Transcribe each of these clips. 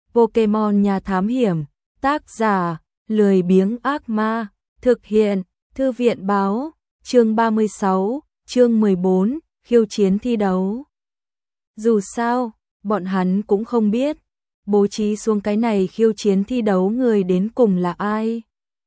Pokemon Nhà Thám Hiểm, tác giả, lười biếng ác ma, thực hiện, Thư viện báo, chương 36, chương 14, khiêu chiến thi đấu. Dù sao, bọn hắn cũng không biết, bố trí xuống cái này khiêu chiến thi đấu người đến cùng là ai.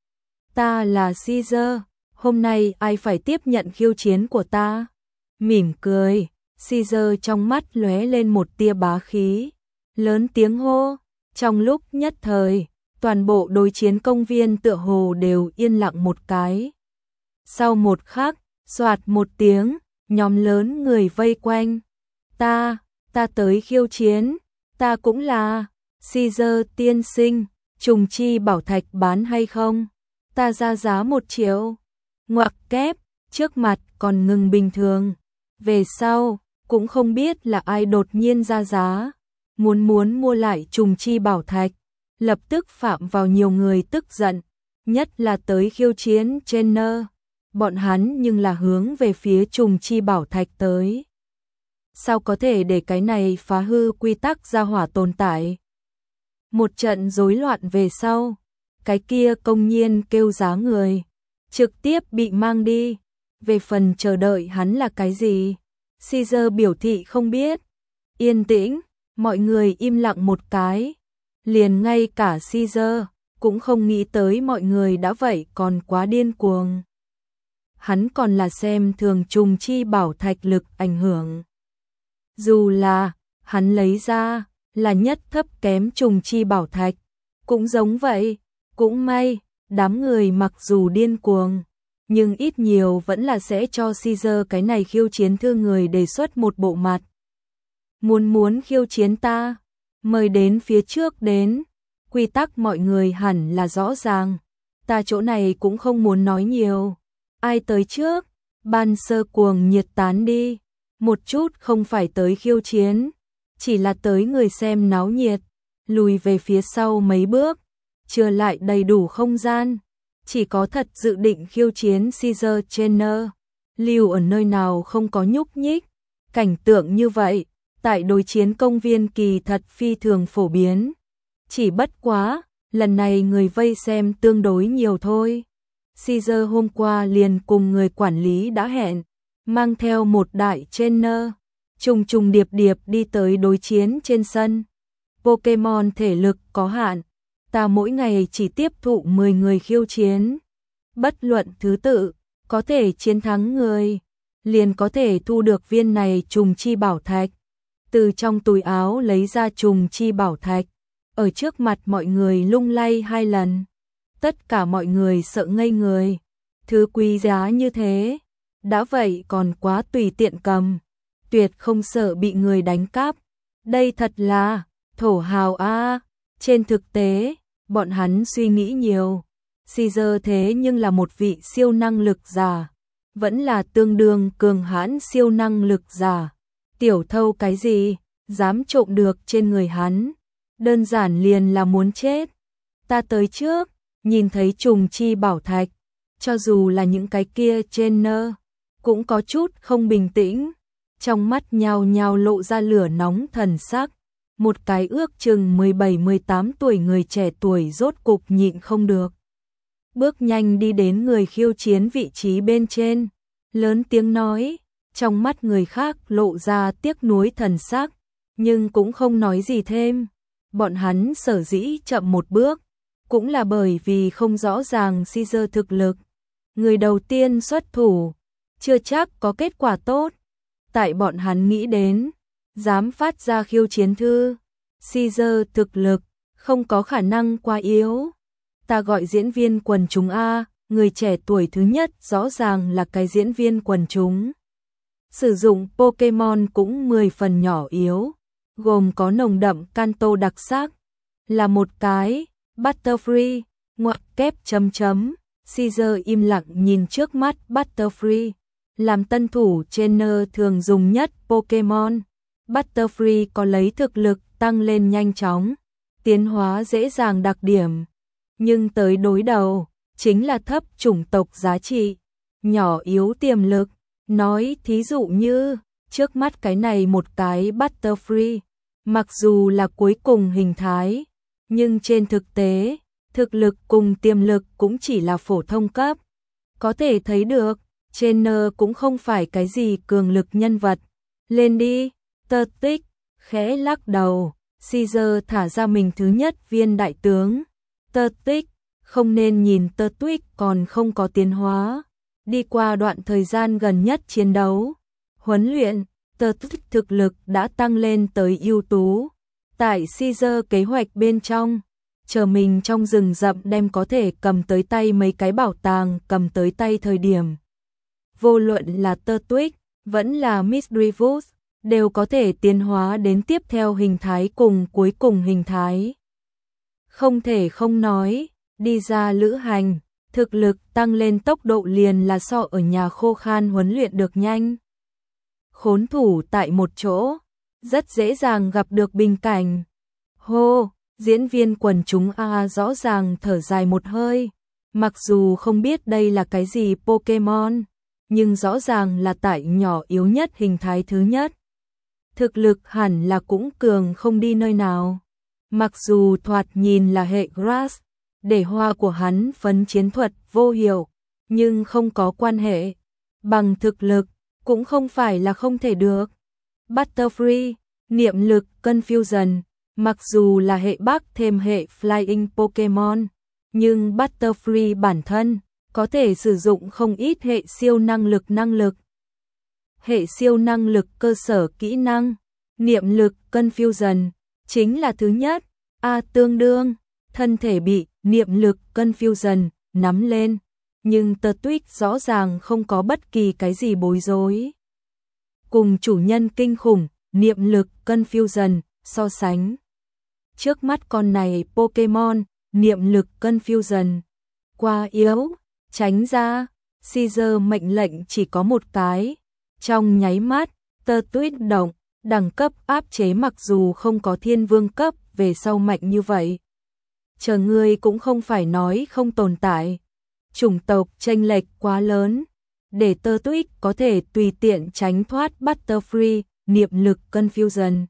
Ta là Caesar, hôm nay ai phải tiếp nhận khiêu chiến của ta? Mỉm cười, Caesar trong mắt lóe lên một tia bá khí, lớn tiếng hô, trong lúc nhất thời, toàn bộ đối chiến công viên tựa hồ đều yên lặng một cái. Sau một khắc, soạt một tiếng, nhóm lớn người vây quanh. Ta tới khiêu chiến, ta cũng là, Caesar tiên sinh, trùng chi bảo thạch bán hay không? Ta ra giá 1 triệu. Ngoặc kép, trước mặt còn ngừng bình thường. Về sau, cũng không biết là ai đột nhiên ra giá. Muốn mua lại trùng chi bảo thạch. Lập tức phạm vào nhiều người tức giận. Nhất là tới khiêu chiến trainer. Bọn hắn nhưng là hướng về phía trùng chi bảo thạch tới. Sao có thể để cái này phá hư quy tắc gia hỏa tồn tại? Một trận rối loạn về sau, cái kia công nhiên kêu giá người, trực tiếp bị mang đi. Về phần chờ đợi hắn là cái gì? Caesar biểu thị không biết. Yên tĩnh, mọi người im lặng một cái. Liền ngay cả Caesar cũng không nghĩ tới mọi người đã vậy còn quá điên cuồng. Hắn còn là xem thường trùng chi bảo thạch lực ảnh hưởng. Dù là hắn lấy ra là nhất thấp kém trùng chi bảo thạch, cũng giống vậy, cũng may, đám người mặc dù điên cuồng, nhưng ít nhiều vẫn là sẽ cho Caesar cái này khiêu chiến thư người đề xuất một bộ mặt. Muốn khiêu chiến ta, mời đến phía trước đến, quy tắc mọi người hẳn là rõ ràng, ta chỗ này cũng không muốn nói nhiều. Ai tới trước, ban sơ cuồng nhiệt tán đi, một chút không phải tới khiêu chiến, chỉ là tới người xem náo nhiệt, lùi về phía sau mấy bước, chưa lại đầy đủ không gian, chỉ có thật dự định khiêu chiến Caesar trainer, lưu ở nơi nào không có nhúc nhích, cảnh tượng như vậy, tại đối chiến công viên kỳ thật phi thường phổ biến, chỉ bất quá, lần này người vây xem tương đối nhiều thôi. Caesar hôm qua liền cùng người quản lý đã hẹn, mang theo một đại trainer, trùng điệp đi tới đối chiến trên sân. Pokemon thể lực có hạn, ta mỗi ngày chỉ tiếp thụ 10 người khiêu chiến. Bất luận thứ tự, có thể chiến thắng người, liền có thể thu được viên này trùng chi bảo thạch. Từ trong túi áo lấy ra trùng chi bảo thạch, ở trước mặt mọi người lung lay 2 lần. Tất cả mọi người sợ ngây người, thứ quý giá như thế, đã vậy còn quá tùy tiện cầm, tuyệt không sợ bị người đánh cắp. Đây thật là thổ hào a. Trên thực tế, bọn hắn suy nghĩ nhiều. Caesar thế nhưng là một vị siêu năng lực giả, vẫn là tương đương cường hãn siêu năng lực giả. Tiểu thâu cái gì, dám trộm được trên người hắn, đơn giản liền là muốn chết. Ta tới trước, nhìn thấy trùng chi bảo thạch, cho dù là những cái kia trainer, cũng có chút không bình tĩnh, trong mắt nhào nhào lộ ra lửa nóng thần sắc. Một cái ước chừng 17-18 tuổi người trẻ tuổi rốt cục nhịn không được. Bước nhanh đi đến người khiêu chiến vị trí bên trên, lớn tiếng nói, trong mắt người khác lộ ra tiếc nuối thần sắc, nhưng cũng không nói gì thêm. Bọn hắn sở dĩ chậm một bước, cũng là bởi vì không rõ ràng Caesar thực lực. Người đầu tiên xuất thủ, chưa chắc có kết quả tốt. Tại bọn hắn nghĩ đến, dám phát ra khiêu chiến thư, Caesar thực lực, không có khả năng quá yếu. Ta gọi diễn viên quần chúng A, người trẻ tuổi thứ nhất rõ ràng là cái diễn viên quần chúng. Sử dụng Pokemon cũng 10 phần nhỏ yếu, gồm có nồng đậm Kanto đặc sắc, là một cái Butterfree, ngoặc kép chấm chấm. Caesar im lặng nhìn trước mắt Butterfree, làm tân thủ trainer thường dùng nhất Pokemon. Butterfree có lấy thực lực tăng lên nhanh chóng, tiến hóa dễ dàng đặc điểm, nhưng tới đối đầu, chính là thấp chủng tộc giá trị, nhỏ yếu tiềm lực. Nói thí dụ như, trước mắt cái này một cái Butterfree, mặc dù là cuối cùng hình thái, nhưng trên thực tế, thực lực cùng tiềm lực cũng chỉ là phổ thông cấp. Có thể thấy được, Trainer cũng không phải cái gì cường lực nhân vật. Lên đi, Tơ Tích, khẽ lắc đầu, Caesar thả ra mình thứ nhất viên đại tướng. Tơ Tích, không nên nhìn Tơ Tích còn không có tiến hóa. Đi qua đoạn thời gian gần nhất chiến đấu, huấn luyện, Tơ Tích thực lực đã tăng lên tới ưu tú. Tại Caesar kế hoạch bên trong, chờ mình trong rừng rậm đem có thể cầm tới tay mấy cái bảo tàng cầm tới tay thời điểm. Vô luận là Tơ Tích, vẫn là Misdreavus, đều có thể tiến hóa đến tiếp theo hình thái cùng cuối cùng hình thái. Không thể không nói, đi ra lữ hành, thực lực tăng lên tốc độ liền là so ở nhà khô khan huấn luyện được nhanh. Khốn thủ tại một chỗ, rất dễ dàng gặp được bình cảnh. Hô, diễn viên quần chúng A rõ ràng thở dài một hơi, mặc dù không biết đây là cái gì Pokemon, nhưng rõ ràng là tại nhỏ yếu nhất hình thái thứ nhất. Thực lực hẳn là cũng cường không đi nơi nào. Mặc dù thoạt nhìn là hệ Grass, để hoa của hắn phấn chiến thuật vô hiệu, nhưng không có quan hệ. Bằng thực lực, cũng không phải là không thể được. Butterfree, niệm lực Confusion, mặc dù là hệ Bắc thêm hệ Flying Pokemon, nhưng Butterfree bản thân có thể sử dụng không ít hệ siêu năng lực. Hệ siêu năng lực cơ sở kỹ năng, niệm lực Confusion, chính là thứ nhất. Tương đương, thân thể bị niệm lực Confusion nắm lên, nhưng Tơ Tích rõ ràng không có bất kỳ cái gì bối rối. Cùng chủ nhân kinh khủng, niệm lực Confusion so sánh. Trước mắt con này Pokemon, niệm lực Confusion quá yếu, tránh ra. Caesar mệnh lệnh chỉ có một cái. Trong nháy mắt, Tơ Tích động, đẳng cấp áp chế mặc dù không có thiên vương cấp về sau mạnh như vậy. Chờ ngươi cũng không phải nói không tồn tại. Chủng tộc chênh lệch quá lớn, để Tơ Tích có thể tùy tiện tránh thoát Butterfree, niệm lực Confusion.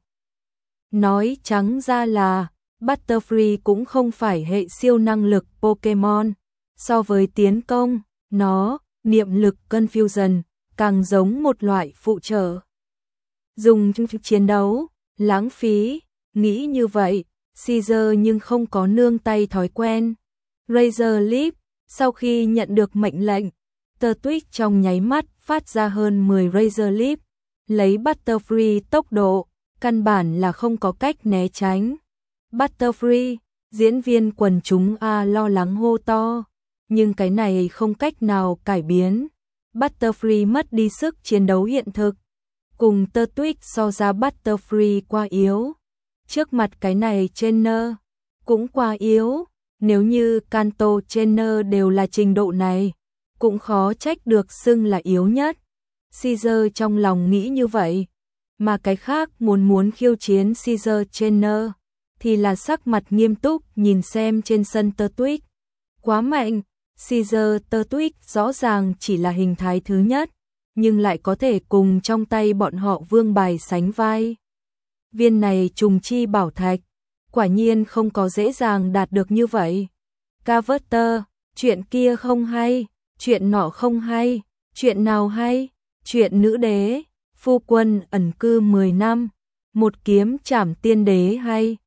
Nói trắng ra là, Butterfree cũng không phải hệ siêu năng lực Pokemon. So với tiến công, nó, niệm lực Confusion, càng giống một loại phụ trợ. Dùng trong chiến đấu, lãng phí, nghĩ như vậy, Caesar nhưng không có nương tay thói quen. Razor Leaf, sau khi nhận được mệnh lệnh, Tơ Tích trong nháy mắt phát ra hơn 10 Razor Leaf, lấy Butterfree tốc độ, căn bản là không có cách né tránh. Butterfree, diễn viên quần chúng A lo lắng hô to, nhưng cái này không cách nào cải biến. Butterfree mất đi sức chiến đấu hiện thực. Cùng Tơ Tích so ra Butterfree quá yếu. Trước mặt cái này Trainer cũng quá yếu. Nếu như Kanto Trainer đều là trình độ này, cũng khó trách được xưng là yếu nhất. Caesar trong lòng nghĩ như vậy. Mà cái khác muốn khiêu chiến Caesar Trainer thì là sắc mặt nghiêm túc nhìn xem trên sân Tơ Tích. Quá mạnh, Caesar Tơ Tích rõ ràng chỉ là hình thái thứ nhất, nhưng lại có thể cùng trong tay bọn họ vương bài sánh vai. Viên này trùng chi bảo thạch, quả nhiên không có dễ dàng đạt được như vậy. Carver, chuyện kia không hay, chuyện nọ không hay, chuyện nào hay, chuyện nữ đế, phu quân ẩn cư 10 năm, một kiếm trảm tiên đế hay.